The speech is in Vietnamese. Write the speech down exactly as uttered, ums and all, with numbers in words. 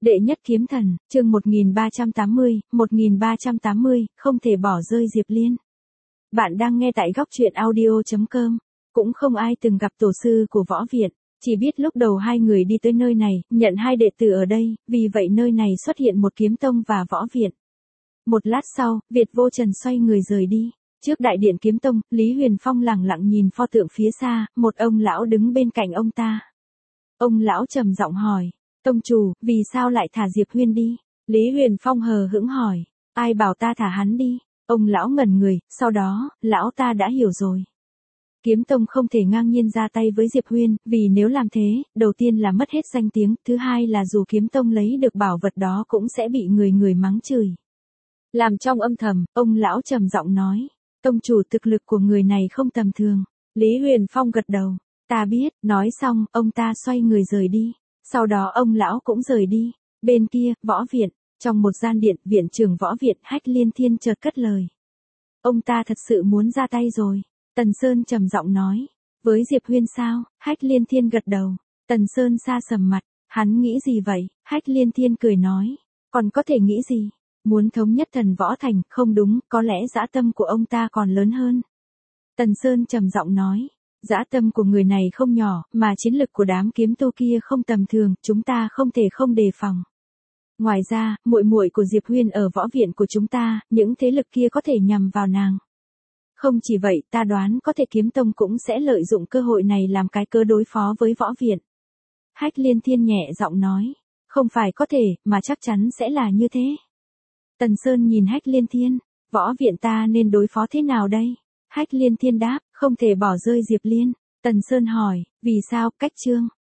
Đệ nhất kiếm thần, chương một nghìn ba trăm tám mươi, một nghìn ba trăm tám mươi, không thể bỏ rơi Diệp Liên. Bạn đang nghe tại góc truyện audio chấm com. Cũng không ai từng gặp tổ sư của võ viện, chỉ biết lúc đầu hai người đi tới nơi này, nhận hai đệ tử ở đây, vì vậy nơi này xuất hiện một kiếm tông và võ viện. Một lát sau, Việt Vô Trần xoay người rời đi. Trước đại điện kiếm tông, Lý Huyền Phong lẳng lặng nhìn pho tượng phía xa, một ông lão đứng bên cạnh ông ta. Ông lão trầm giọng hỏi, tông chủ, vì sao lại thả Diệp Huyên đi? Lý Huyền Phong hờ hững hỏi, ai bảo ta thả hắn đi? Ông lão ngẩn người, sau đó, lão ta đã hiểu rồi. Kiếm tông không thể ngang nhiên ra tay với Diệp Huyên, vì nếu làm thế, đầu tiên là mất hết danh tiếng, thứ hai là dù kiếm tông lấy được bảo vật đó cũng sẽ bị người người mắng chửi. Làm trong âm thầm, ông lão trầm giọng nói, tông chủ thực lực của người này không tầm thường. Lý Huyền Phong gật đầu, ta biết, nói xong, ông ta xoay người rời đi. Sau đó ông lão cũng rời đi. Bên kia, võ viện, trong một gian điện, viện trưởng võ viện Hách Liên Thiên chợt cất lời. Ông ta thật sự muốn ra tay rồi. Tần Sơn trầm giọng nói, với Diệp Huyên sao? Hách Liên Thiên gật đầu. Tần Sơn sa sầm mặt, hắn nghĩ gì vậy? Hách Liên Thiên cười nói, còn có thể nghĩ gì? Muốn thống nhất thần võ thành, không đúng, có lẽ dã tâm của ông ta còn lớn hơn. Tần Sơn trầm giọng nói, dã tâm của người này không nhỏ, mà chiến lực của đám kiếm tu kia không tầm thường, chúng ta không thể không đề phòng. Ngoài ra, muội muội của Diệp Huyên ở võ viện của chúng ta, những thế lực kia có thể nhằm vào nàng. Không chỉ vậy, ta đoán có thể kiếm tông cũng sẽ lợi dụng cơ hội này làm cái cớ đối phó với võ viện. Hách Liên Thiên nhẹ giọng nói, không phải có thể, mà chắc chắn sẽ là như thế. Tần Sơn nhìn Hách Liên Thiên, võ viện ta nên đối phó thế nào đây? Hách Liên Thiên đáp, không thể bỏ rơi Diệp Liên. Tần Sơn hỏi, vì sao? Cách chương